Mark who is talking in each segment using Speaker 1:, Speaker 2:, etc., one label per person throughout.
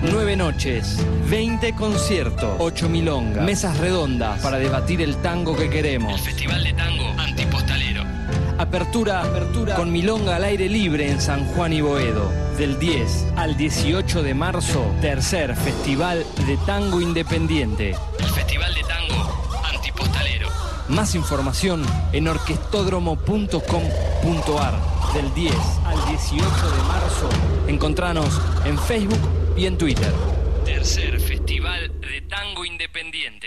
Speaker 1: 9 noches, 20 conciertos, 8 milongas, mesas redondas para debatir el tango que queremos. El Festival de Tango Antipostalero. Apertura con milonga al aire libre en San Juan y Boedo. Del 10 al 18 de marzo, tercer Festival de Tango Independiente. El Festival de Tango Antipostalero. Más información en orquestódromo.com.ar. Del 10 al 18 de marzo, encontranos en Facebook y en Twitter. Tercer Festival de Tango Independiente.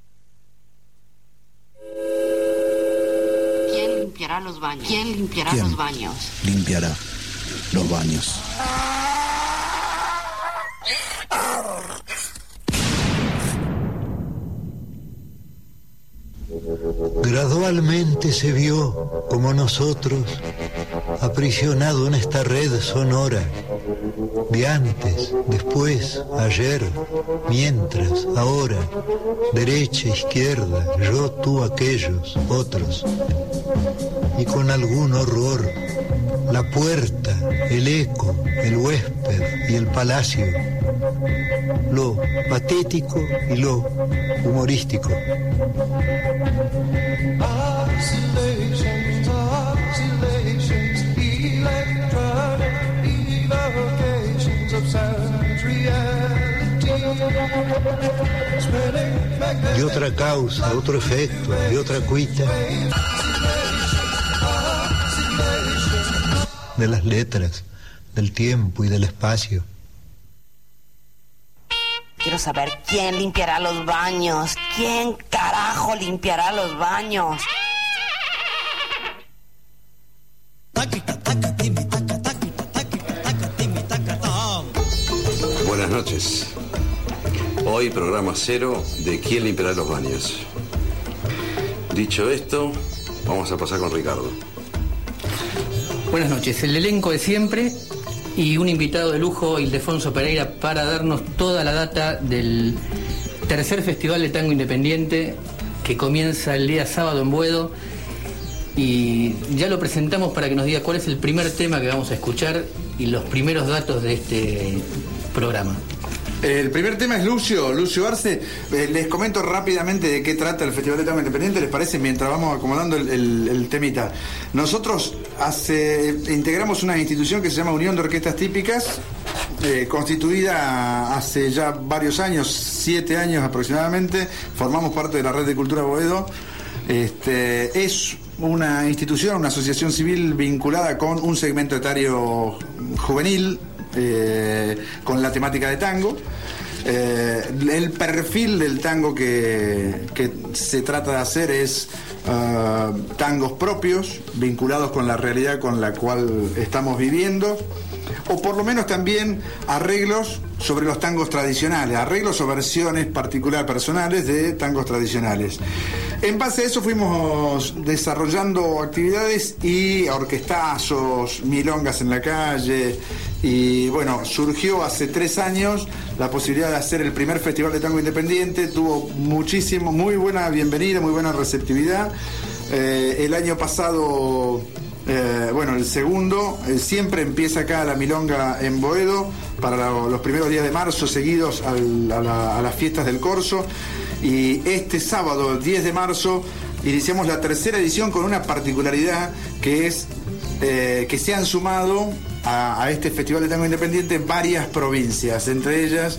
Speaker 2: ¿Quién limpiará los baños? ¿Quién limpiará los baños?
Speaker 3: Limpiará los baños.
Speaker 4: Gradualmente se vio, como nosotros, aprisionado en esta red sonora, de antes, después, ayer, mientras, ahora, derecha, izquierda, yo, tú, aquellos, otros. Y con algún horror, la puerta, el eco, el huésped y el palacio, lo patético y lo humorístico. Y otra causa, otro efecto, y otra cuita de las letras, del tiempo y del espacio.
Speaker 2: Quiero saber quién limpiará los baños. ¿Quién carajo limpiará los baños?
Speaker 5: Buenas noches. Hoy programa 0 de ¿Quién limpiará los baños? Dicho esto, vamos a pasar con Ricardo.
Speaker 6: Buenas noches. El elenco de siempre y un invitado de lujo, Ildefonso Pereira, para darnos toda la data del tercer Festival de Tango Independiente que comienza el día sábado en Boedo. Y ya lo presentamos para que nos diga cuál es el primer tema que vamos a escuchar y los primeros datos de este programa.
Speaker 7: El primer tema es Lucio Arce. Les comento rápidamente de qué trata el Festival de Tango Independiente, ¿les parece? Mientras vamos acomodando el temita. Nosotros integramos una institución que se llama Unión de Orquestas Típicas, constituida hace ya varios años, 7 años aproximadamente. Formamos parte de la Red de Cultura Boedo. Es una institución, una asociación civil vinculada con un segmento etario juvenil, con la temática de tango. El perfil del tango que se trata de hacer es tangos propios, vinculados con la realidad con la cual estamos viviendo, o por lo menos también arreglos sobre los tangos tradicionales, arreglos o versiones personales de tangos tradicionales. En base a eso fuimos desarrollando actividades y orquestazos, milongas en la calle, y bueno, surgió hace 3 años la posibilidad de hacer el primer Festival de Tango Independiente. Tuvo muy buena bienvenida, muy buena receptividad. El año pasado, el segundo, siempre empieza acá la milonga en Boedo para los primeros días de marzo, seguidos a las fiestas del Corso. Y este sábado, 10 de marzo, iniciamos la tercera edición con una particularidad que es que se han sumado a este Festival de Tango Independiente varias provincias, entre ellas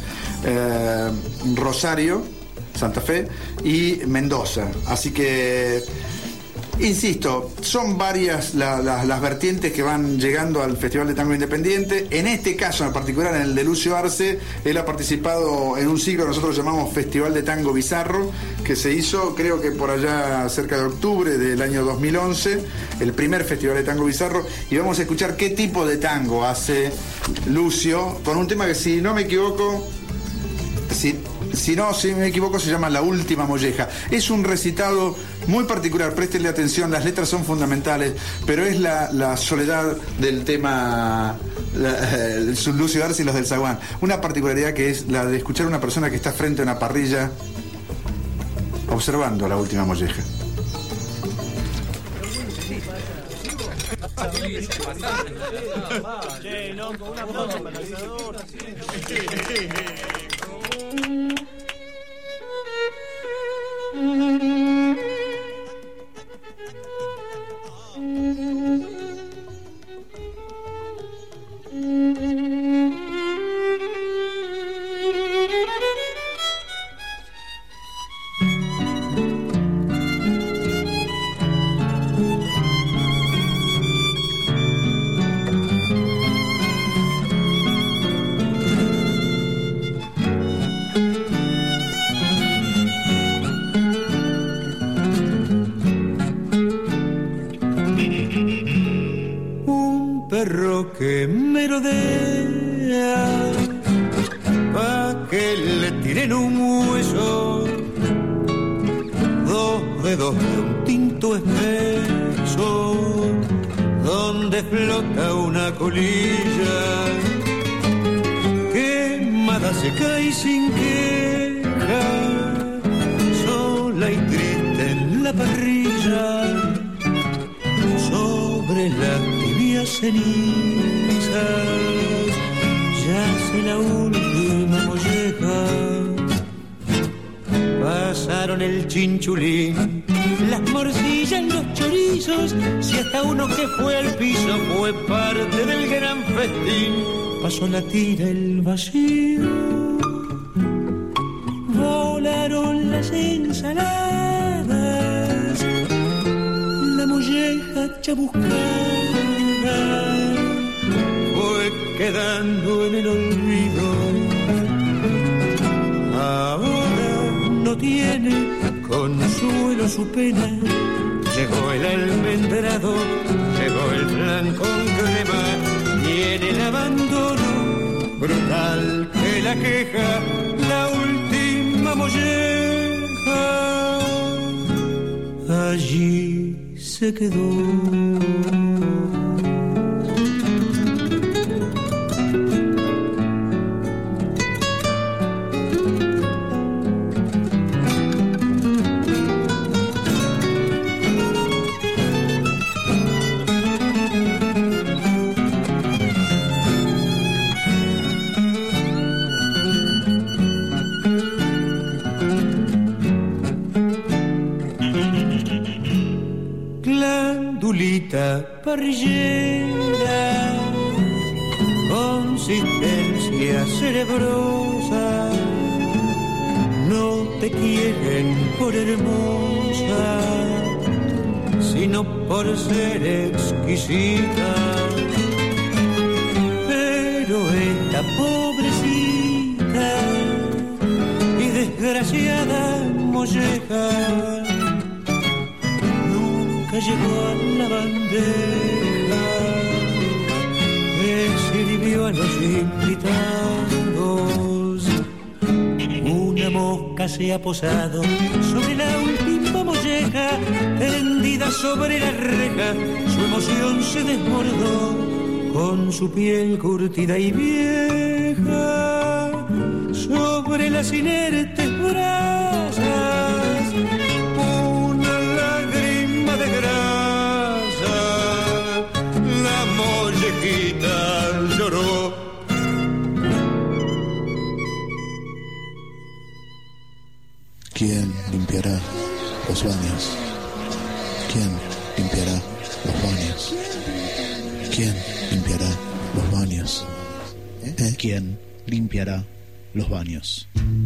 Speaker 7: Rosario, Santa Fe y Mendoza. Así que, insisto, son varias las vertientes que van llegando al Festival de Tango Independiente. En este caso en particular, en el de Lucio Arce, él ha participado en un ciclo que nosotros llamamos Festival de Tango Bizarro, que se hizo creo que por allá cerca de octubre del año 2011, el primer Festival de Tango Bizarro, y vamos a escuchar qué tipo de tango hace Lucio, con un tema que, si no me equivoco, si me equivoco, se llama La Última Molleja. Es un recitado muy particular, préstenle atención, las letras son fundamentales, pero es la soledad del tema Lucio Arce y los del Zaguán. Una particularidad que es la de escuchar a una persona que está frente a una parrilla observando La Última Molleja.
Speaker 8: Che, loco, un aplauso para el lanzador.
Speaker 9: Perro que merodea pa' que le tiren un hueso, dos dedos de un tinto espeso donde flota una colilla quemada, seca y sin queja, sola y triste en la parrilla, sobre la cenizas yace la última molleja. Pasaron el chinchulín, las morcillas, los chorizos, si hasta uno que fue al piso fue parte del gran festín. Pasó la tira, el vacío, volaron las ensaladas, la molleja chamuscada fue quedando en el olvido. Ahora no tiene consuelo su pena. Llegó el almendrado, llegó el flan con crema, y en el abandono brutal que la queja, la última molleja allí se quedó. Parrillera, consistencia cerebrosa, no te quieren por hermosa, sino por ser exquisita. Pero esta pobrecita y desgraciada molleja llegó a la bandeja que sirvió a los invitados. Una mosca se ha posado sobre la última molleja, tendida sobre la reja, su emoción se desbordó con su piel curtida y vieja sobre las inertes brasas. Lloró.
Speaker 3: ¿Quién limpiará los baños? ¿Quién limpiará los baños? ¿Quién limpiará los baños? ¿Quién limpiará los baños?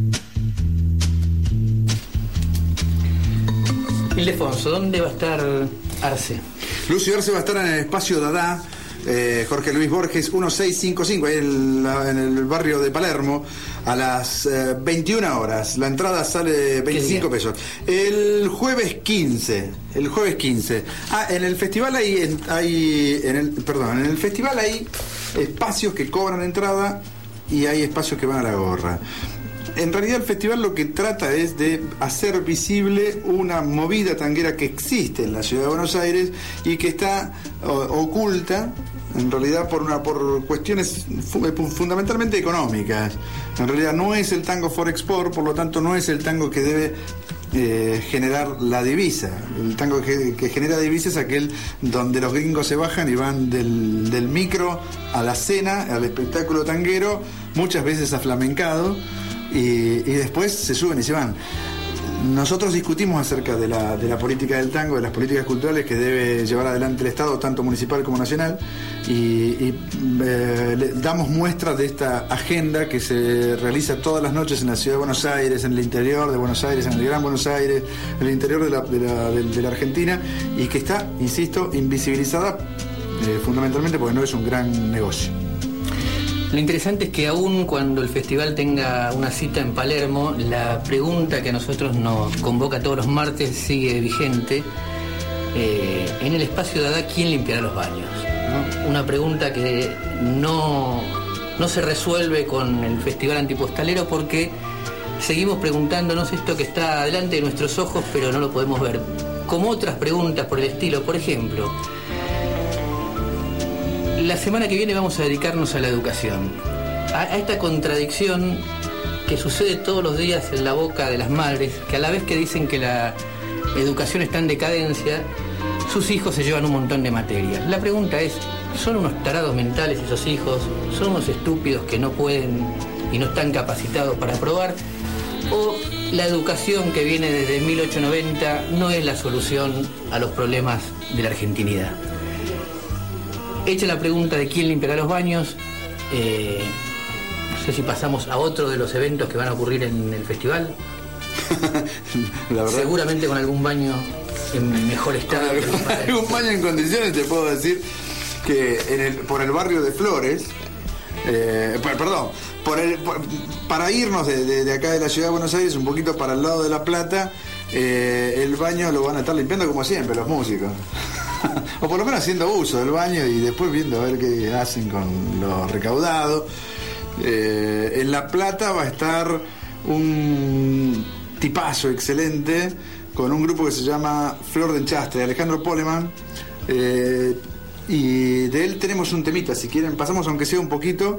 Speaker 6: Ildefonso, ¿dónde va a estar Arce?
Speaker 7: Lucio Arce va a estar en el espacio Dada, Jorge Luis Borges 1655, ahí en el barrio de Palermo, a las 21 horas. La entrada sale 25 pesos. El jueves 15. En el festival en el festival hay espacios que cobran entrada y hay espacios que van a la gorra. En realidad el festival lo que trata es de hacer visible una movida tanguera que existe en la ciudad de Buenos Aires y que está oculta en realidad por cuestiones fundamentalmente económicas. En realidad no es el tango for export, por lo tanto no es el tango que debe generar la divisa. El tango que genera divisa es aquel donde los gringos se bajan y van del micro a la cena, al espectáculo tanguero, muchas veces aflamencado, y después se suben y se van. Nosotros discutimos acerca de la política del tango, de las políticas culturales que debe llevar adelante el Estado, tanto municipal como nacional, y damos muestras de esta agenda que se realiza todas las noches en la ciudad de Buenos Aires, en el interior de Buenos Aires, en el Gran Buenos Aires, en el interior de la Argentina, y que está, insisto, invisibilizada fundamentalmente porque no es un gran negocio.
Speaker 6: Lo interesante es que aún cuando el festival tenga una cita en Palermo, la pregunta que a nosotros nos convoca todos los martes sigue vigente. En el espacio de Dada, ¿quién limpiará los baños? ¿No? Una pregunta que no se resuelve con el Festival Antipostalero porque seguimos preguntándonos esto que está delante de nuestros ojos pero no lo podemos ver. Como otras preguntas por el estilo, por ejemplo, la semana que viene vamos a dedicarnos a la educación, a esta contradicción que sucede todos los días en la boca de las madres, que a la vez que dicen que la educación está en decadencia, sus hijos se llevan un montón de materias. La pregunta es, ¿son unos tarados mentales esos hijos? ¿Son unos estúpidos que no pueden y no están capacitados para aprobar? ¿O la educación que viene desde 1890 no es la solución a los problemas de la argentinidad? Hecha la pregunta de quién limpiará los baños, no sé si pasamos a otro de los eventos que van a ocurrir en el festival.
Speaker 7: La verdad,
Speaker 6: seguramente con algún baño en mejor estado.
Speaker 7: Algún baño en condiciones, te puedo decir que por el barrio de Flores, para irnos de acá de la ciudad de Buenos Aires un poquito para el lado de La Plata, el baño lo van a estar limpiando como siempre los músicos. O por lo menos haciendo uso del baño y después viendo a ver qué hacen con lo recaudado. En La Plata va a estar un tipazo excelente con un grupo que se llama Flor de Enchaste, de Alejandro Poleman, y de él tenemos un temita, si quieren pasamos aunque sea un poquito.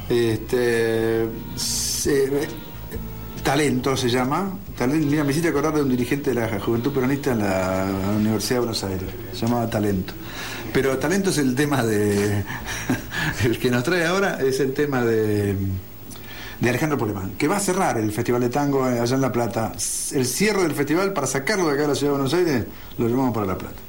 Speaker 7: Talento se llama. Mira, me hiciste acordar de un dirigente de la Juventud Peronista en la Universidad de Buenos Aires. Se llamaba Talento. Pero Talento es el tema de... el que nos trae ahora es el tema de Alejandro Poleman, que va a cerrar el Festival de Tango allá en La Plata. El cierre del festival, para sacarlo de acá de la Ciudad de Buenos Aires, lo llevamos para La Plata.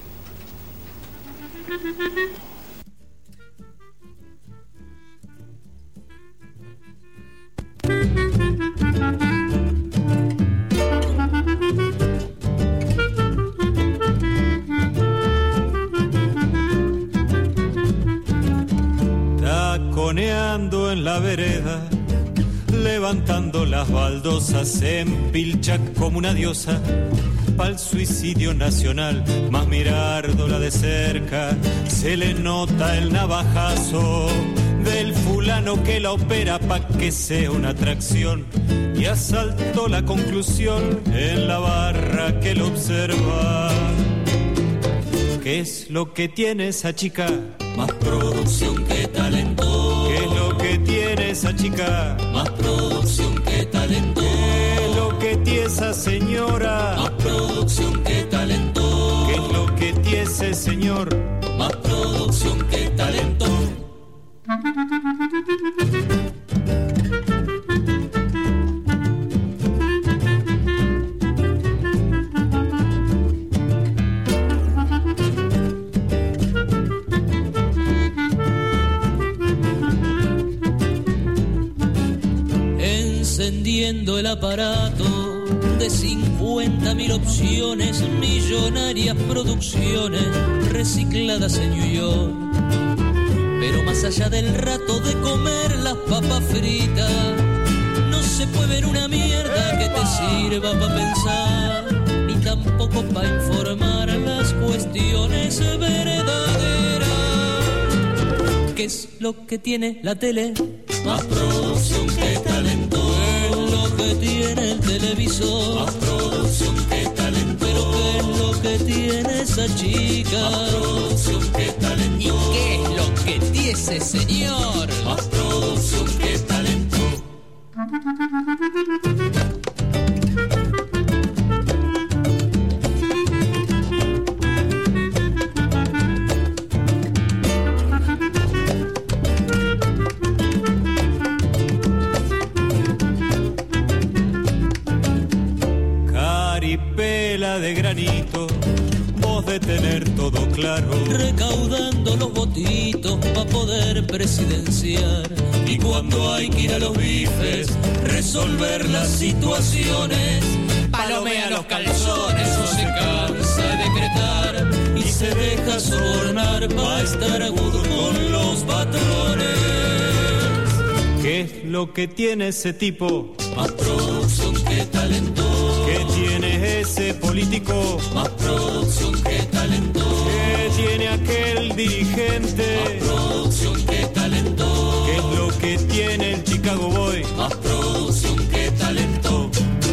Speaker 9: Taconeando en la vereda, levantando las baldosas, en pilcha como una diosa, pa'l suicidio nacional, más mirándola de cerca, se le nota el navajazo del fulano que la opera pa' que sea una atracción, y asaltó la conclusión en la barra que lo observa. ¿Qué es lo que tiene esa chica? Más producción que talento. ¿Qué es lo que tiene esa chica? Más producción que talento. ¿Qué es lo que tiene esa señora? Más producción que talento. ¿Qué es lo que tiene ese señor? Más producción que talento.
Speaker 10: Encendiendo el aparato de 50.000 opciones, millonarias producciones recicladas en New York. Pero más allá del rato de comer las papas fritas, no se puede ver una mierda que te sirva para pensar, ni tampoco para informar las cuestiones verdaderas. ¿Qué es lo que tiene la tele? Más producción que talento. ¿Qué es lo que tiene el televisor? Más producción que talento. Pero ¿qué es lo que tiene esa chica? Más producción que talento. ¿Y qué es lo que tiene ese señor? Más producción que talento.
Speaker 9: cara de granito, vos de tener todo claro,
Speaker 10: recaudando los votitos pa' poder presidenciar. Y cuando hay que ir a los bifes, resolver las situaciones, palomea los calzones o se cansa de decretar y se deja sobornar pa' estar agudo con los patrones.
Speaker 9: ¿Qué es lo que tiene ese tipo?
Speaker 10: Más producción que talento.
Speaker 9: ¿Qué tiene ese político?
Speaker 10: Más producción que talento.
Speaker 9: ¿Qué tiene aquel dirigente?
Speaker 10: Más producción que talento.
Speaker 9: ¿Qué es lo que tiene el Chicago Boy?
Speaker 10: Más producción que talento.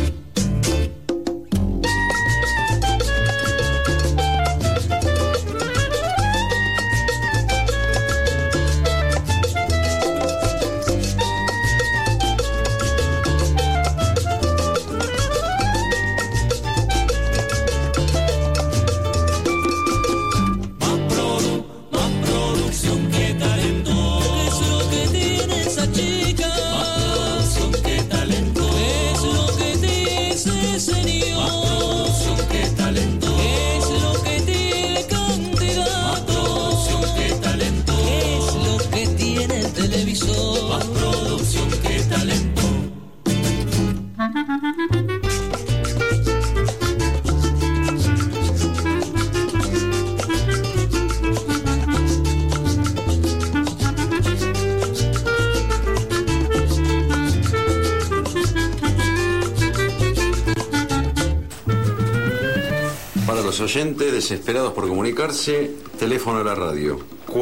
Speaker 5: Oyentes desesperados por comunicarse, teléfono a la radio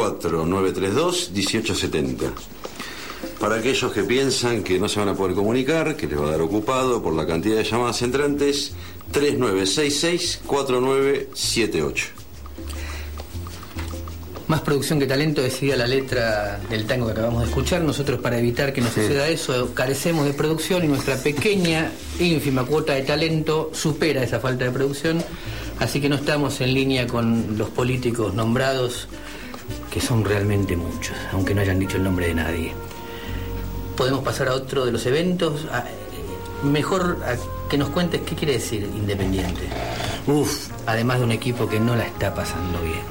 Speaker 5: 4932-1870. Para aquellos que piensan que no se van a poder comunicar, que les va a dar ocupado por la cantidad de llamadas entrantes, 3966-4978.
Speaker 6: Más producción que talento, decía la letra del tango que acabamos de escuchar. Nosotros, para evitar que nos suceda eso, carecemos de producción y nuestra pequeña, ínfima cuota de talento supera esa falta de producción. Así que no estamos en línea con los políticos nombrados, que son realmente muchos, aunque no hayan dicho el nombre de nadie. Podemos pasar a otro de los eventos. Mejor que nos cuentes qué quiere decir independiente. Además de un equipo que no la está pasando bien.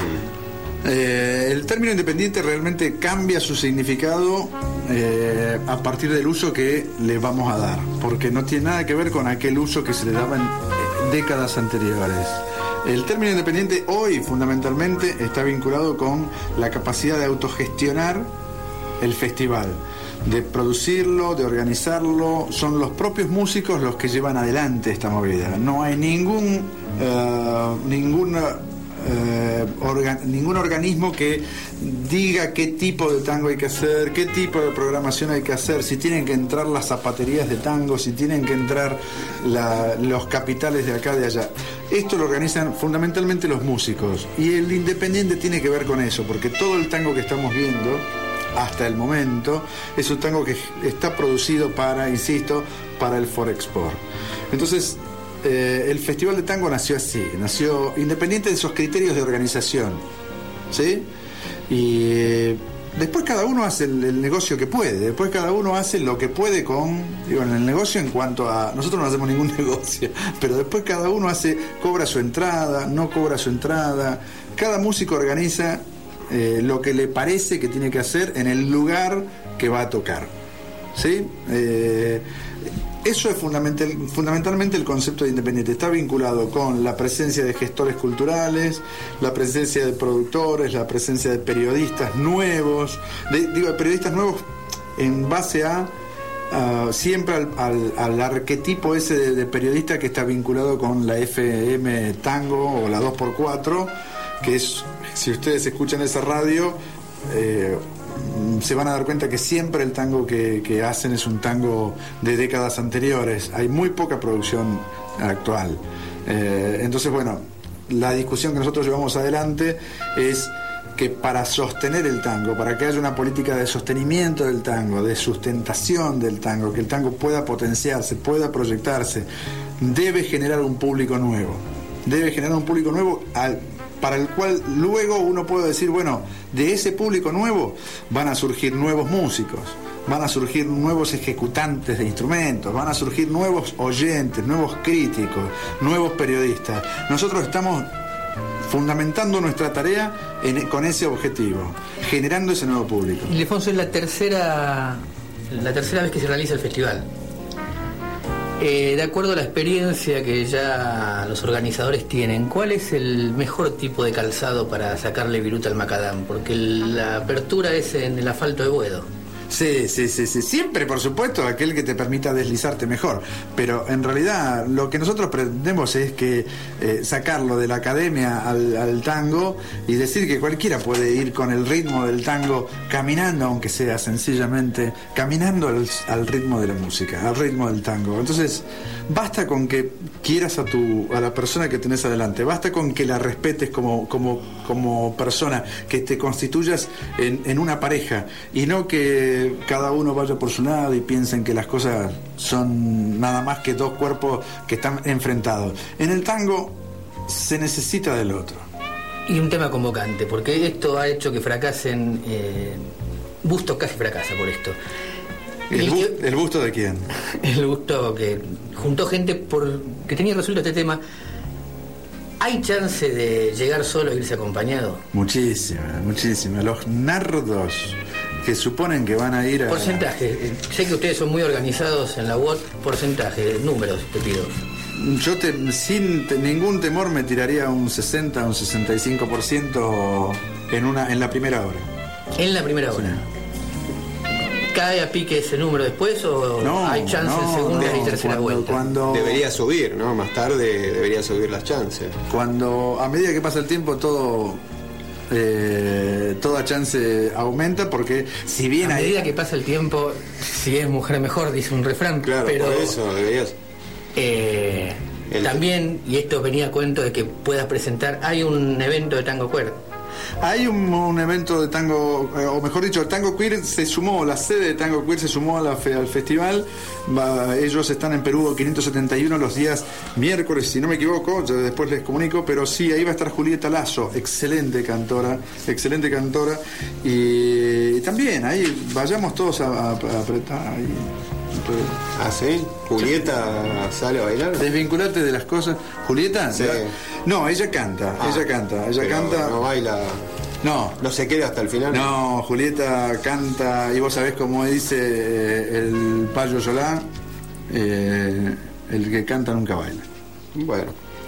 Speaker 7: El término independiente realmente cambia su significado a partir del uso que le vamos a dar, porque no tiene nada que ver con aquel uso que se le daba en décadas anteriores. El término independiente hoy fundamentalmente está vinculado con la capacidad de autogestionar el festival, de producirlo, de organizarlo. Son los propios músicos los que llevan adelante esta movida. No hay ningún organismo que diga qué tipo de tango hay que hacer, qué tipo de programación hay que hacer, si tienen que entrar las zapaterías de tango, si tienen que entrar los capitales de acá, de allá. Esto lo organizan fundamentalmente los músicos, y el independiente tiene que ver con eso, porque todo el tango que estamos viendo hasta el momento es un tango que está producido para, insisto, para el Forexport. Entonces, el Festival de Tango nació así, nació independiente de esos criterios de organización, ¿sí? Y después cada uno hace el negocio que puede, después cada uno hace lo que puede en el negocio en cuanto a... Nosotros no hacemos ningún negocio, pero después cada uno cobra su entrada, no cobra su entrada, cada músico organiza lo que le parece que tiene que hacer en el lugar que va a tocar, ¿sí? Eso es fundamentalmente el concepto de independiente. Está vinculado con la presencia de gestores culturales, la presencia de productores, la presencia de periodistas nuevos, periodistas nuevos en base a siempre al arquetipo ese de periodista que está vinculado con la FM Tango o la 2x4, que es, si ustedes escuchan esa radio, se van a dar cuenta que siempre el tango que hacen es un tango de décadas anteriores. Hay muy poca producción actual. Entonces, bueno, la discusión que nosotros llevamos adelante es que para sostener el tango, para que haya una política de sostenimiento del tango, de sustentación del tango, que el tango pueda potenciarse, pueda proyectarse, debe generar un público nuevo. Debe generar un público nuevo para el cual luego uno puede decir, bueno, de ese público nuevo van a surgir nuevos músicos, van a surgir nuevos ejecutantes de instrumentos, van a surgir nuevos oyentes, nuevos críticos, nuevos periodistas. Nosotros estamos fundamentando nuestra tarea con ese objetivo, generando ese nuevo público.
Speaker 6: Ildefonso, es la tercera vez que se realiza el festival. De acuerdo a la experiencia que ya los organizadores tienen, ¿cuál es el mejor tipo de calzado para sacarle viruta al macadam? Porque la apertura es en el asfalto de Boedo.
Speaker 7: Sí. Siempre, por supuesto, aquel que te permita deslizarte mejor. Pero en realidad lo que nosotros pretendemos es que sacarlo de la academia al tango y decir que cualquiera puede ir con el ritmo del tango caminando, aunque sea sencillamente caminando al ritmo de la música, al ritmo del tango. Entonces, basta con que quieras a la persona que tenés adelante, basta con que la respetes como persona, que te constituyas en una pareja y no que cada uno vaya por su lado y piensen que las cosas son nada más que dos cuerpos que están enfrentados. En el tango se necesita del otro.
Speaker 6: Y un tema convocante, porque esto ha hecho que fracasen. Busto casi fracasa por esto.
Speaker 7: ¿El busto de quién?
Speaker 6: El busto que juntó gente que tenía resuelto este tema. ¿Hay chance de llegar solo e irse acompañado?
Speaker 7: Muchísima. Los nardos que suponen que van a ir a...
Speaker 6: Porcentaje. Sé que ustedes son muy organizados en la UOT. Porcentaje, números, te pido.
Speaker 7: Yo sin ningún temor me tiraría un 60, un 65% en la primera hora.
Speaker 6: ¿En la primera hora? Sí. ¿Cae a pique ese número después o no, hay chances en segunda y tercera vuelta?
Speaker 11: Debería subir, ¿no? Más tarde debería subir las chances.
Speaker 7: A medida que pasa el tiempo toda chance aumenta, porque si bien
Speaker 6: a medida que pasa el tiempo, si es mujer mejor, dice un refrán.
Speaker 11: Claro,
Speaker 6: pero
Speaker 11: por eso deberías.
Speaker 6: También, y esto venía a cuento de que puedas presentar, hay un evento de tango queer.
Speaker 7: Hay un evento de tango, o mejor dicho, el Tango Queer se sumó, la sede de Tango Queer se sumó al festival. Ellos están en Perú 571 los días miércoles, si no me equivoco, yo después les comunico, pero sí, ahí va a estar Julieta Lazo, excelente cantora, y también ahí vayamos todos a apretar ahí.
Speaker 11: ¿Ah, sí? ¿Julieta sale a bailar?
Speaker 7: Desvincularte de las cosas. ¿Julieta?
Speaker 11: Sí.
Speaker 7: No, ella canta. Ella canta.
Speaker 11: No baila.
Speaker 7: No
Speaker 11: se queda hasta el final.
Speaker 7: No, Julieta canta, y vos sabés cómo dice el Payo Solá, el que canta nunca baila.
Speaker 11: Bueno.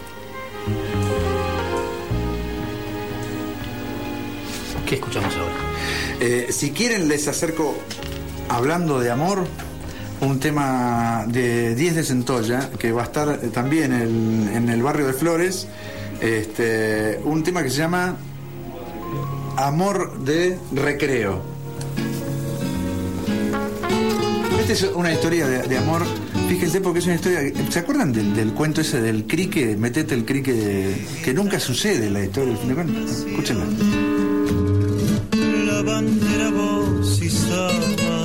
Speaker 6: ¿Qué escuchamos ahora?
Speaker 7: Si quieren les acerco, hablando de amor, un tema de 10 de Centolla, que va a estar también en el barrio de Flores, un tema que se llama Amor de Recreo. Esta es una historia de amor, fíjense, porque es una historia. ¿Se acuerdan del cuento ese del crique? Metete el crique, que nunca sucede en la historia del fin de cuentas. Escúchenla.
Speaker 9: La bandera vos izaba,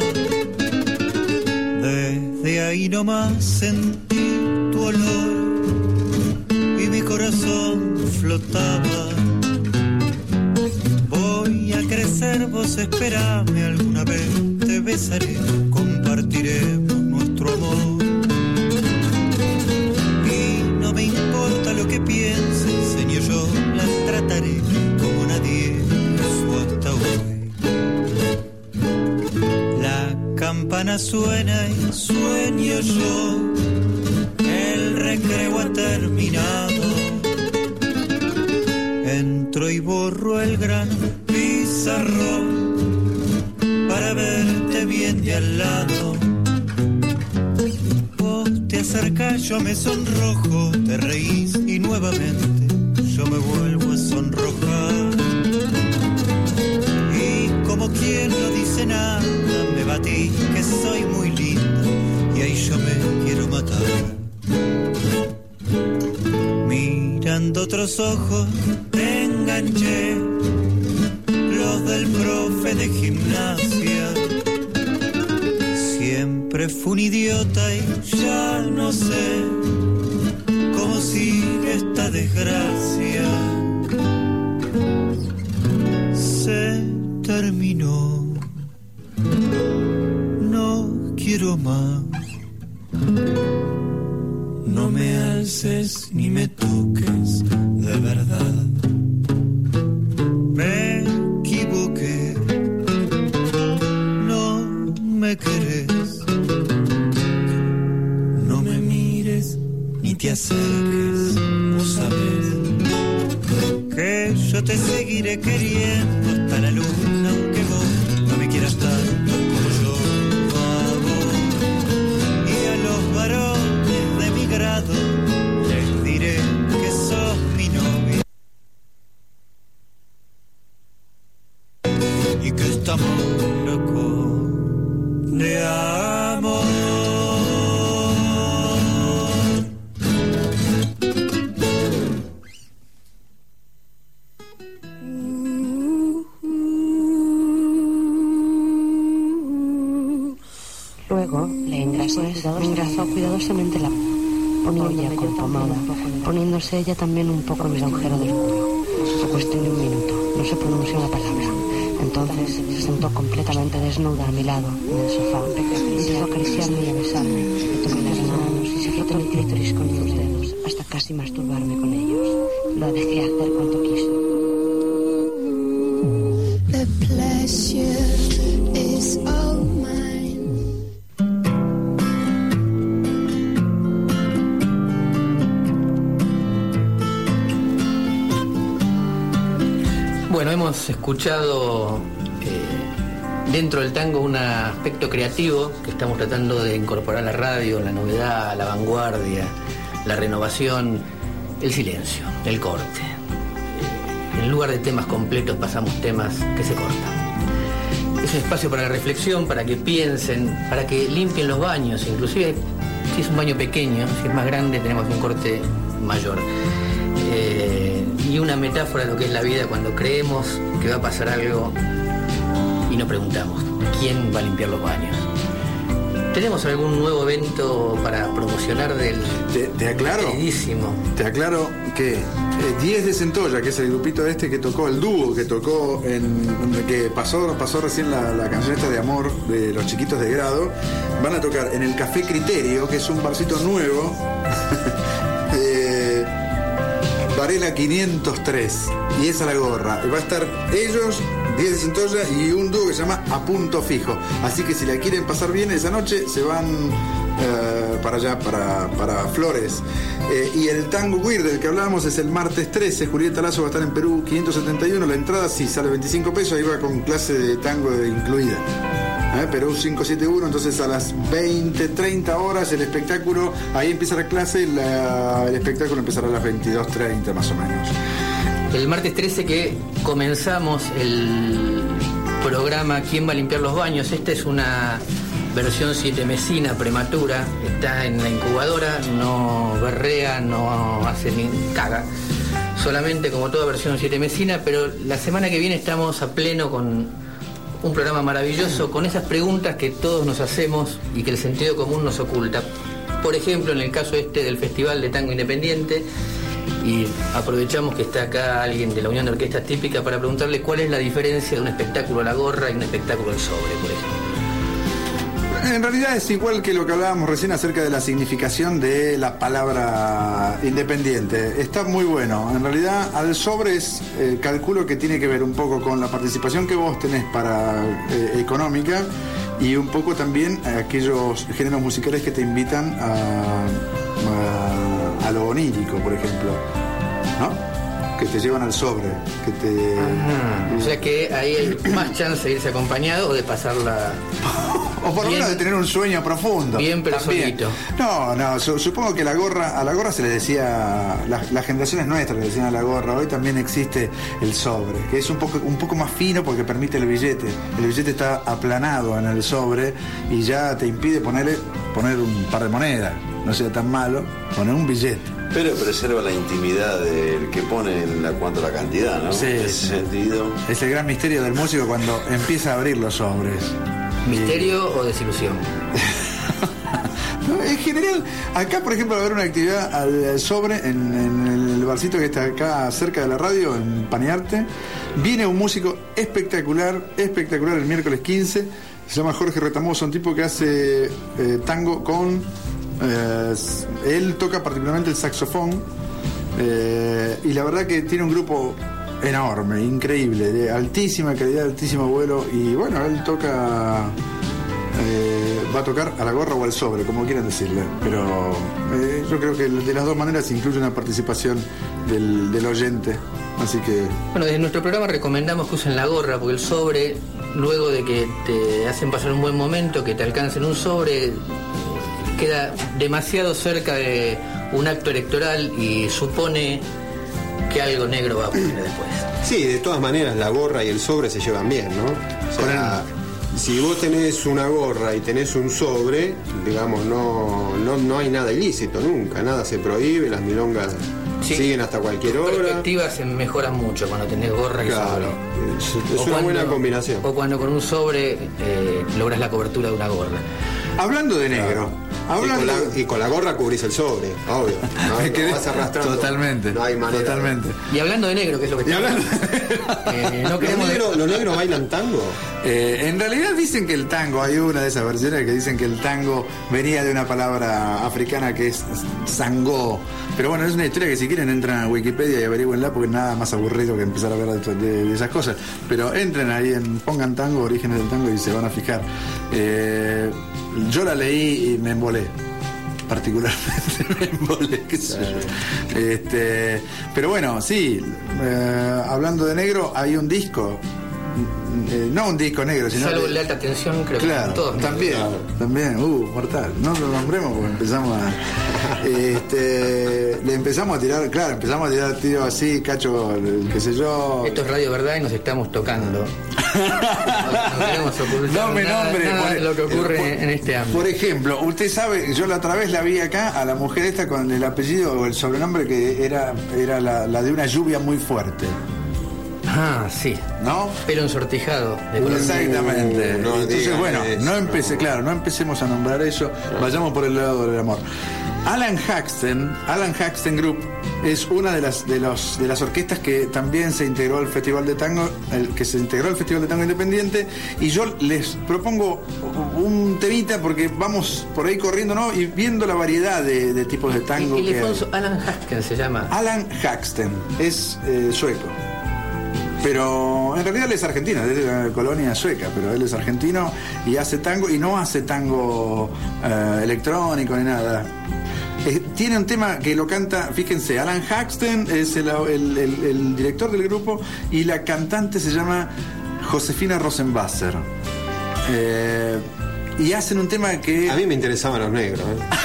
Speaker 9: desde ahí nomás sentí tu olor y mi corazón flotaba. Voy a crecer, vos esperame, alguna vez te besaré, compartiremos nuestro amor. Y no me importa lo que pienses, señor, yo las trataré como nadie lo hizo hasta hoy. La campana suena y sueño yo, el recreo ha terminado. Entro y borro el gran pizarrón para verte bien de al lado. Vos te acercás, yo me sonrojo, te reís y nuevamente yo me vuelvo a sonrojar. Y como quien no dice nada, me batí que soy muy linda y ahí yo me quiero matar. Mirando otros ojos te enganché, los del profe de gimnasia. Siempre fue un idiota y ya no sé cómo sigue esta desgracia. Se terminó, quiero más. No me alces ni me toques, de verdad. Me equivoqué, no me querés. No me mires ni te acerques, vos sabés que yo te seguiré queriendo hasta la luna, aunque vos no me quieras tanto como yo a vos. Y a los varones de mi grado les diré que sos mi novia y que estamos locos de amor.
Speaker 12: Luego le engrasó cuidadosamente la polla con pomada, poniéndose ella también un poco en el agujero del culo. Fue cuestión de un minuto, no se pronunció una palabra. Entonces se sentó completamente desnuda a mi lado, en el sofá. Empezó a acariciarme y a besarme. Le tomé las manos y se frotó el clítoris con mis dedos, hasta casi masturbarme con ellos. Lo dejé hacer cuanto quiso.
Speaker 13: The pleasure is all mine.
Speaker 6: Bueno, hemos escuchado dentro del tango un aspecto creativo que estamos tratando de incorporar a la radio, la novedad, la vanguardia, la renovación, el silencio, el corte. En lugar de temas completos pasamos temas que se cortan. Es un espacio para la reflexión, para que piensen, para que limpien los baños, inclusive si es un baño pequeño, si es más grande tenemos un corte mayor. Y una metáfora de lo que es la vida cuando creemos que va a pasar algo y nos preguntamos, ¿quién va a limpiar los baños? ¿Tenemos algún nuevo evento para promocionar del
Speaker 7: te aclaro
Speaker 6: queridísimo?
Speaker 7: Te aclaro que 10 de Centolla, que es el grupito este que tocó, el dúo que tocó que pasó recién la canción esta de amor de los chiquitos de grado, van a tocar en el Café Criterio, que es un barcito nuevo Varela 503, y esa la gorra. Va a estar ellos, 10 de Centolla, y un dúo que se llama A Punto Fijo. Así que si la quieren pasar bien esa noche, se van para allá, para Flores. Y el tango queer del que hablábamos es el martes 13. Julieta Lazo va a estar en Perú 571. La entrada sí sale 25 pesos, ahí va con clase de tango incluida. Perú 571, entonces a las 20:30 horas el espectáculo, ahí empieza la clase, el espectáculo empezará a las 22:30 más o menos.
Speaker 6: El martes 13 que comenzamos el programa ¿Quién va a limpiar los baños? Esta es una versión 7 mesina, prematura, está en la incubadora, no berrea, no hace ni caga, solamente como toda versión 7 mesina, pero la semana que viene estamos a pleno con un programa maravilloso, con esas preguntas que todos nos hacemos y que el sentido común nos oculta. Por ejemplo, en el caso del Festival de Tango Independiente, y aprovechamos que está acá alguien de la Unión de Orquestas Típicas para preguntarle cuál es la diferencia de un espectáculo a la gorra y un espectáculo al sobre, por ejemplo.
Speaker 7: En realidad es igual que lo que hablábamos recién acerca de la significación de la palabra independiente. Está muy bueno. En realidad al sobre es, calculo que tiene que ver un poco con la participación que vos tenés para económica, y un poco también aquellos géneros musicales que te invitan a lo onírico, por ejemplo, ¿no? Que te llevan al sobre, que te...
Speaker 6: O sea que ahí hay más chance de irse acompañado o de pasarla...
Speaker 7: O por lo menos de tener un sueño profundo.
Speaker 6: Bien, pero
Speaker 7: también.
Speaker 6: solito.
Speaker 7: No, supongo que a la gorra se le decía, las generaciones nuestras le decían a la gorra. Hoy también existe el sobre, que es un poco más fino porque permite el billete. El billete está aplanado en el sobre y ya te impide poner un par de monedas. No sea tan malo, poner un billete.
Speaker 5: Pero preserva la intimidad del que pone en cuanto a la cantidad, ¿no?
Speaker 7: Sí,
Speaker 5: en ese sentido.
Speaker 7: Es el gran misterio del músico cuando empieza a abrir los sobres.
Speaker 6: ¿Misterio o desilusión?
Speaker 7: No, en general, acá por ejemplo va a haber una actividad al sobre en el barcito que está acá cerca de la radio, en Paniarte. Viene un músico espectacular el miércoles 15. Se llama Jorge Retamoso, un tipo que hace tango con... él toca particularmente el saxofón y la verdad que tiene un grupo enorme, increíble, de altísima calidad, altísimo vuelo, y bueno, él toca... va a tocar a la gorra o al sobre, como quieran decirle, pero yo creo que de las dos maneras incluye una participación del oyente, así que...
Speaker 6: Bueno, desde nuestro programa recomendamos que usen la gorra, porque el sobre, luego de que te hacen pasar un buen momento, que te alcancen un sobre, queda demasiado cerca de un acto electoral y supone que algo negro va a ocurrir después.
Speaker 11: Sí, de todas maneras la gorra y el sobre se llevan bien, ¿no? O sea, si vos tenés una gorra y tenés un sobre, digamos, no hay nada ilícito nunca, nada se prohíbe, las milongas siguen hasta cualquier hora.
Speaker 6: Las perspectivas se mejoran mucho cuando tenés gorra y sobre.
Speaker 11: Es una buena combinación.
Speaker 6: O cuando con un sobre logras la cobertura de una gorra.
Speaker 7: Hablando de negro.
Speaker 11: Y con la gorra cubrís el sobre, obvio. No vas arrastrando.
Speaker 7: Totalmente.
Speaker 11: No hay manera.
Speaker 7: Totalmente.
Speaker 6: Y hablando de negro, que es lo que no queremos...
Speaker 11: ¿Los negros bailan tango?
Speaker 7: En realidad dicen que el tango, hay una de esas versiones que dicen que el tango venía de una palabra africana que es sangó. Pero bueno, es una historia que si quieren entran a Wikipedia y averigüenla, porque nada más aburrido que empezar a hablar de esas cosas. Pero entren ahí, pongan tango, orígenes del tango, y se van a fijar. Yo la leí y me embolé. Particularmente me embolé, qué sé yo. Pero bueno, sí, hablando de negro, hay un disco. No un disco negro, sino...
Speaker 6: Salvo el de alta tensión, creo
Speaker 7: claro,
Speaker 6: que todos.
Speaker 7: También, mortal. No lo nombremos porque empezamos a... le empezamos a tirar tiros así, cacho, qué sé yo.
Speaker 6: Esto es Radio Verdad y nos estamos tocando. No queremos ocultar nada de lo que ocurre en este ámbito.
Speaker 7: Por ejemplo, usted sabe, yo la otra vez la vi acá a la mujer esta con el apellido o el sobrenombre que era la de una lluvia muy fuerte.
Speaker 6: Ah, sí.
Speaker 7: ¿No?
Speaker 6: Pero ensortijado.
Speaker 7: Exactamente. Entonces, bueno, no empecemos a nombrar eso. Vayamos por el lado del amor. Alan Haxten Group es una de las orquestas que también se integró al Festival de Tango, Independiente, y yo les propongo un temita porque vamos por ahí corriendo, ¿no? Y viendo la variedad de tipos de tango.
Speaker 6: Y Ildefonso, Alan Haxten se llama.
Speaker 7: Alan Haxten es sueco. Pero en realidad él es argentino, es de la colonia sueca, pero él es argentino y hace tango, y no hace tango electrónico ni nada. Tiene un tema que lo canta, fíjense, Alan Haxten es el director del grupo, y la cantante se llama Josefina Rosenwasser. Y hacen un tema que...
Speaker 11: A mí me interesaban los negros.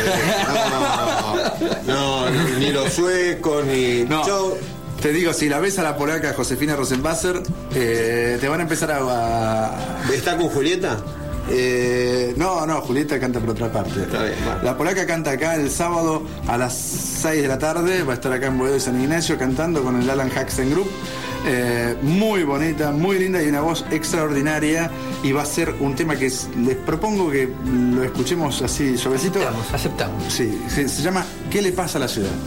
Speaker 11: No, ni los suecos, ni...
Speaker 7: No. Yo te digo, si la ves a la polaca Josefina Rosenwasser, te van a empezar a...
Speaker 11: ¿Está con Julieta?
Speaker 7: No, Julieta canta por otra parte.
Speaker 11: Está bien, vale.
Speaker 7: La polaca canta acá el sábado a las 6 de la tarde, va a estar acá en Boedo de San Ignacio cantando con el Alan Haxten Group. Muy bonita, muy linda y una voz extraordinaria, y va a ser un tema que les propongo que lo escuchemos así suavecito.
Speaker 6: Aceptamos.
Speaker 7: Sí, se llama ¿Qué le pasa a la ciudad?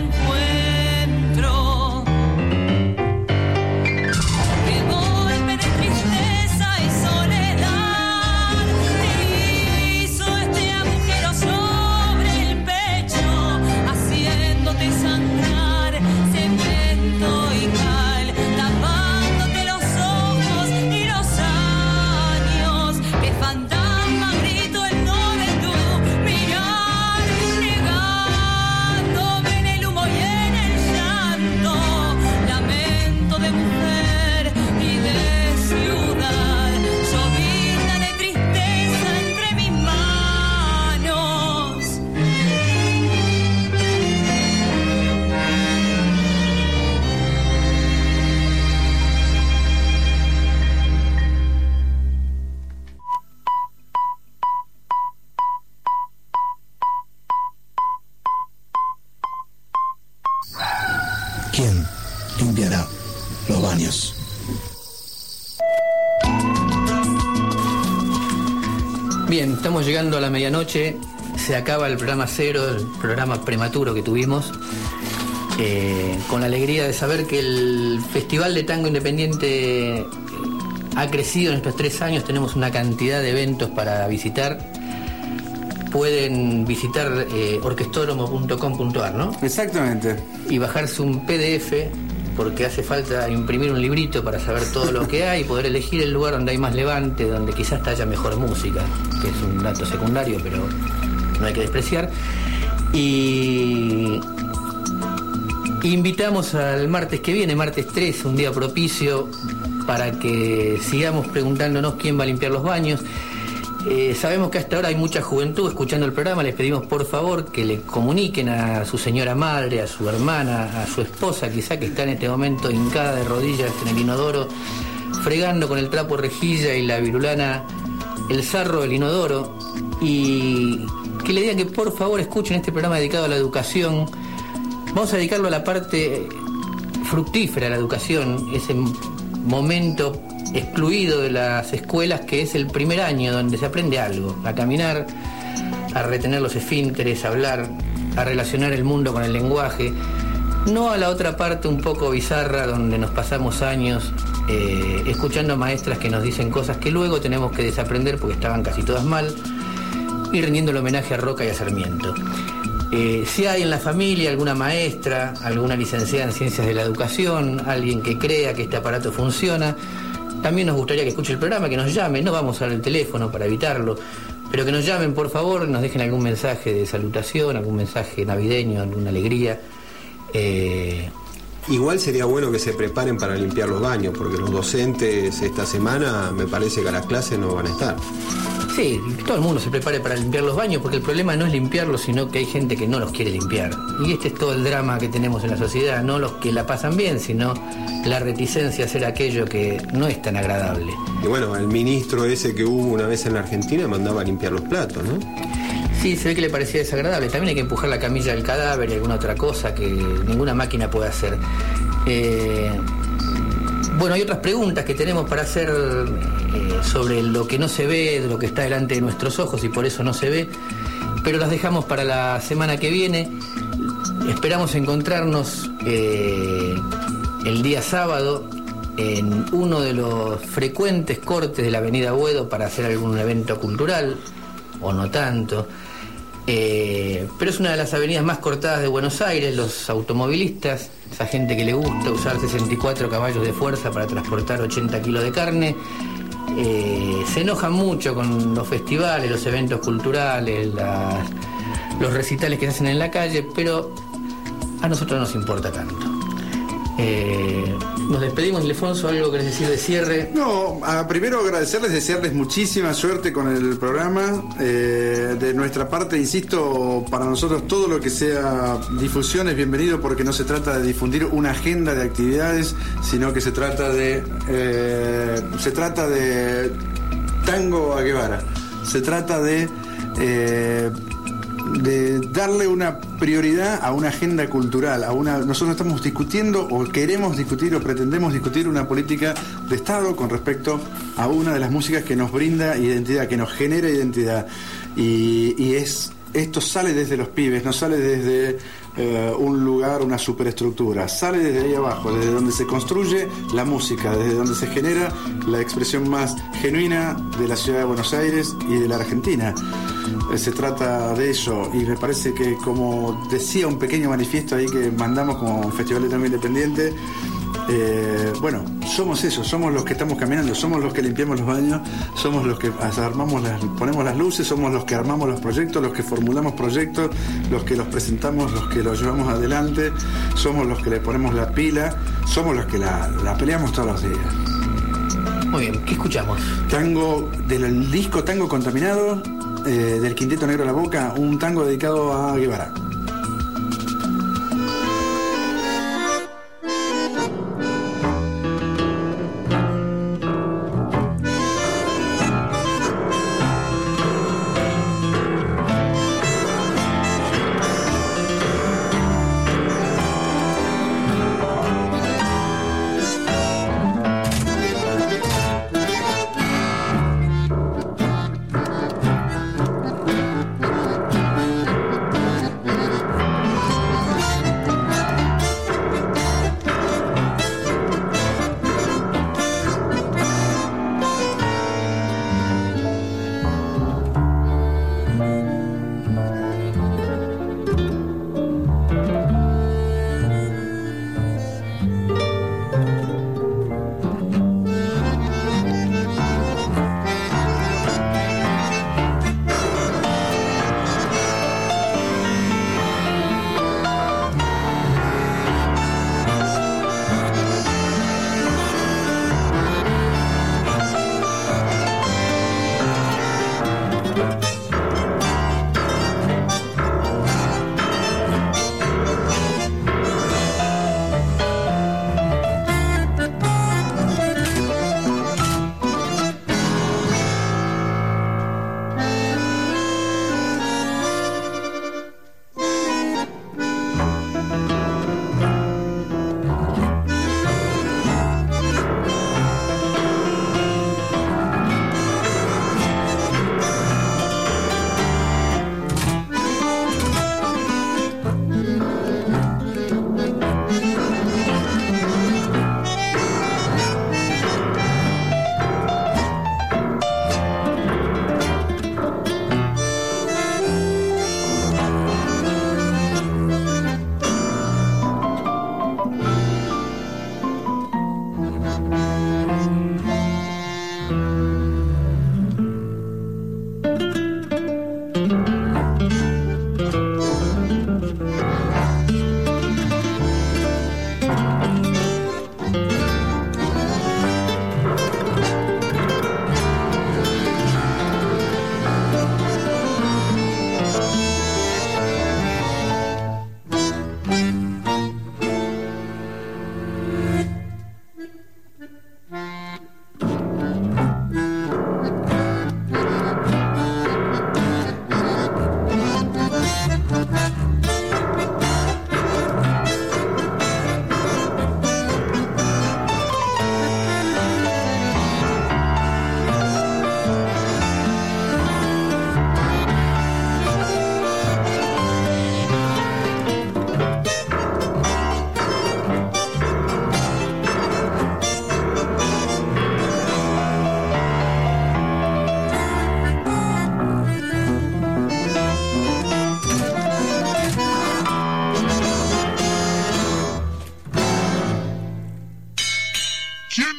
Speaker 14: Que golpe de
Speaker 3: ¿Quién limpiará los baños?
Speaker 6: Bien, estamos llegando a la medianoche, se acaba el programa 0, el programa prematuro que tuvimos, con la alegría de saber que el Festival de Tango Independiente ha crecido en estos 3 años, tenemos una cantidad de eventos para visitar. Pueden visitar orquestódromo.com.ar, ¿no?
Speaker 7: Exactamente.
Speaker 6: Y bajarse un PDF, porque hace falta imprimir un librito para saber todo lo que hay y poder elegir el lugar donde hay más levante, donde quizás haya mejor música, que es un dato secundario, pero no hay que despreciar. Y invitamos al martes que viene, martes 3, un día propicio, para que sigamos preguntándonos quién va a limpiar los baños. Sabemos que hasta ahora hay mucha juventud escuchando el programa, les pedimos por favor que le comuniquen a su señora madre, a su hermana, a su esposa quizá, que está en este momento hincada de rodillas en el inodoro, fregando con el trapo rejilla y la virulana el sarro del inodoro, y que le digan que por favor escuchen este programa dedicado a la educación. Vamos a dedicarlo a la parte fructífera de la educación, ese momento excluido de las escuelas que es el primer año donde se aprende algo, a caminar, a retener los esfínteres, a hablar, a relacionar el mundo con el lenguaje, no a la otra parte un poco bizarra donde nos pasamos años escuchando maestras que nos dicen cosas que luego tenemos que desaprender porque estaban casi todas mal, y rindiendo el homenaje a Roca y a Sarmiento. Si hay en la familia alguna maestra, alguna licenciada en Ciencias de la Educación, alguien que crea que este aparato funciona, también nos gustaría que escuche el programa, que nos llame, no vamos a usar el teléfono para evitarlo, pero que nos llamen por favor, nos dejen algún mensaje de salutación, algún mensaje navideño, alguna alegría.
Speaker 11: Igual sería bueno que se preparen para limpiar los baños, porque los docentes esta semana me parece que a las clases no van a estar.
Speaker 6: Sí, que todo el mundo se prepare para limpiar los baños, porque el problema no es limpiarlos, sino que hay gente que no los quiere limpiar. Y este es todo el drama que tenemos en la sociedad, no los que la pasan bien, sino la reticencia a hacer aquello que no es tan agradable.
Speaker 11: Y bueno, el ministro ese que hubo una vez en la Argentina mandaba a limpiar los platos, ¿no?
Speaker 6: Sí, se ve que le parecía desagradable. También hay que empujar la camilla del cadáver y alguna otra cosa que ninguna máquina puede hacer. Bueno, hay otras preguntas que tenemos para hacer sobre lo que no se ve, de lo que está delante de nuestros ojos y por eso no se ve, pero las dejamos para la semana que viene. Esperamos encontrarnos el día sábado en uno de los frecuentes cortes de la Avenida Boedo para hacer algún evento cultural, o no tanto. Pero es una de las avenidas más cortadas de Buenos Aires. Los automovilistas, esa gente que le gusta usar 64 caballos de fuerza para transportar 80 kilos de carne, se enojan mucho con los festivales, los eventos culturales, los recitales que se hacen en la calle, pero a nosotros no nos importa tanto. Nos despedimos, Ildefonso, ¿algo querés decir de cierre?
Speaker 7: No, primero agradecerles, desearles muchísima suerte con el programa. De nuestra parte, insisto, para nosotros todo lo que sea difusión es bienvenido, porque no se trata de difundir una agenda de actividades, sino que se trata de tango a Guevara. Se trata de darle una prioridad a una agenda cultural, nosotros estamos discutiendo o queremos discutir o pretendemos discutir una política de Estado con respecto a una de las músicas que nos brinda identidad, que nos genera identidad, y esto sale desde los pibes, no sale desde un lugar, una superestructura, sale desde ahí abajo, desde donde se construye la música, desde donde se genera la expresión más genuina de la ciudad de Buenos Aires y de la Argentina. Se trata de eso, y me parece que, como decía un pequeño manifiesto ahí que mandamos como Festival de Tango Independiente, bueno, somos eso, somos los que estamos caminando, somos los que limpiamos los baños, somos los que ponemos las luces, somos los que armamos los proyectos, los que formulamos proyectos, los que los presentamos, los que los llevamos adelante, somos los que le ponemos la pila, somos los que la peleamos todos los días.
Speaker 6: Muy bien, ¿qué escuchamos?
Speaker 7: Tango del disco Tango Contaminado, del Quinteto Negro La Boca, un tango dedicado a Guevara.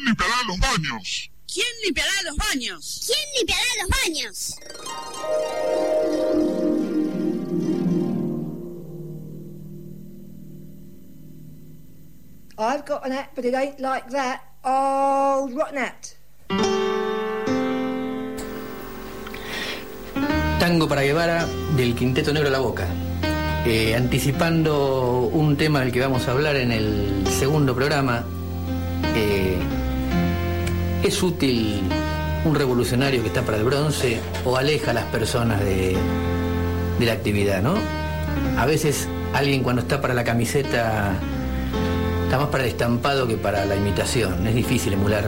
Speaker 14: limpiará los baños?
Speaker 15: ¿Quién limpiará los baños?
Speaker 16: ¿Quién limpiará los baños?
Speaker 17: I've got an hat, but it ain't like that old rotten hat.
Speaker 6: Tango para Guevara del Quinteto Negro La Boca. Anticipando un tema del que vamos a hablar en el segundo programa, ¿es útil un revolucionario que está para el bronce o aleja a las personas de la actividad, ¿no? A veces alguien cuando está para la camiseta está más para el estampado que para la imitación. Es difícil emular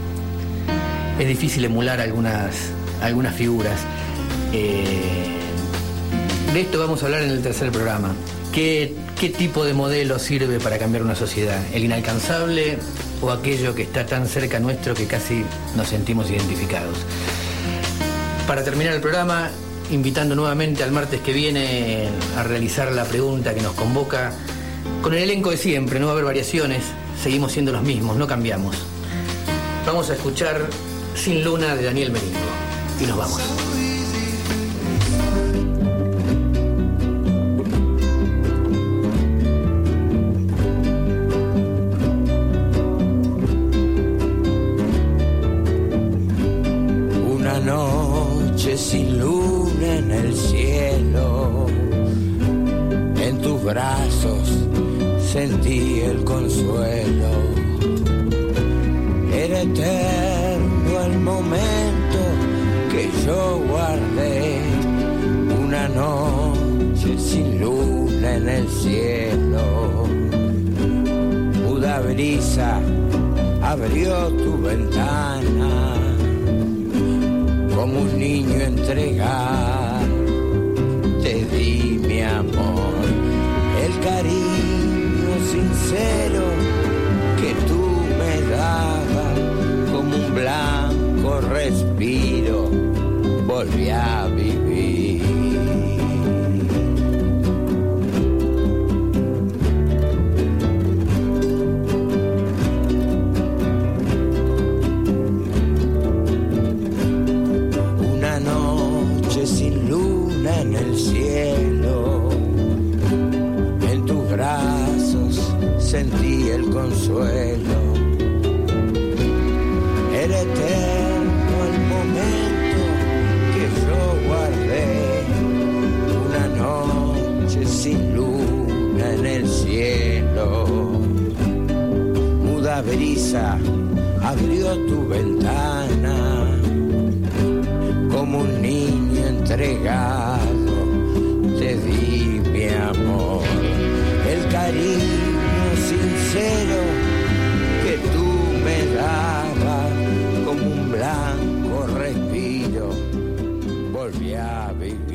Speaker 6: algunas figuras. De esto vamos a hablar en el tercer programa. ¿Qué tipo de modelo sirve para cambiar una sociedad? ¿El inalcanzable o aquello que está tan cerca nuestro que casi nos sentimos identificados? Para terminar el programa, invitando nuevamente al martes que viene a realizar la pregunta que nos convoca, con el elenco de siempre, no va a haber variaciones, seguimos siendo los mismos, no cambiamos. Vamos a escuchar Sin Luna de Daniel Melingo y nos vamos.
Speaker 18: Una noche sin luna en el cielo, en tus brazos sentí el consuelo. Era eterno el momento que yo guardé. Una noche sin luna en el cielo. Muda brisa abrió tu ventana, como un niño entregar. Te di mi amor, el cariño sincero que tú me dabas, como un blanco respiro, volví a vivir. Una noche sin luna en el cielo, en tus brazos sentí el consuelo. Era eterno el momento que yo guardé. Una noche sin luna en el cielo. Muda brisa abrió tu ventana, como un niño entregado. Te di mi amor, el cariño sincero que tú me dabas, como un blanco respiro, volví a vivir.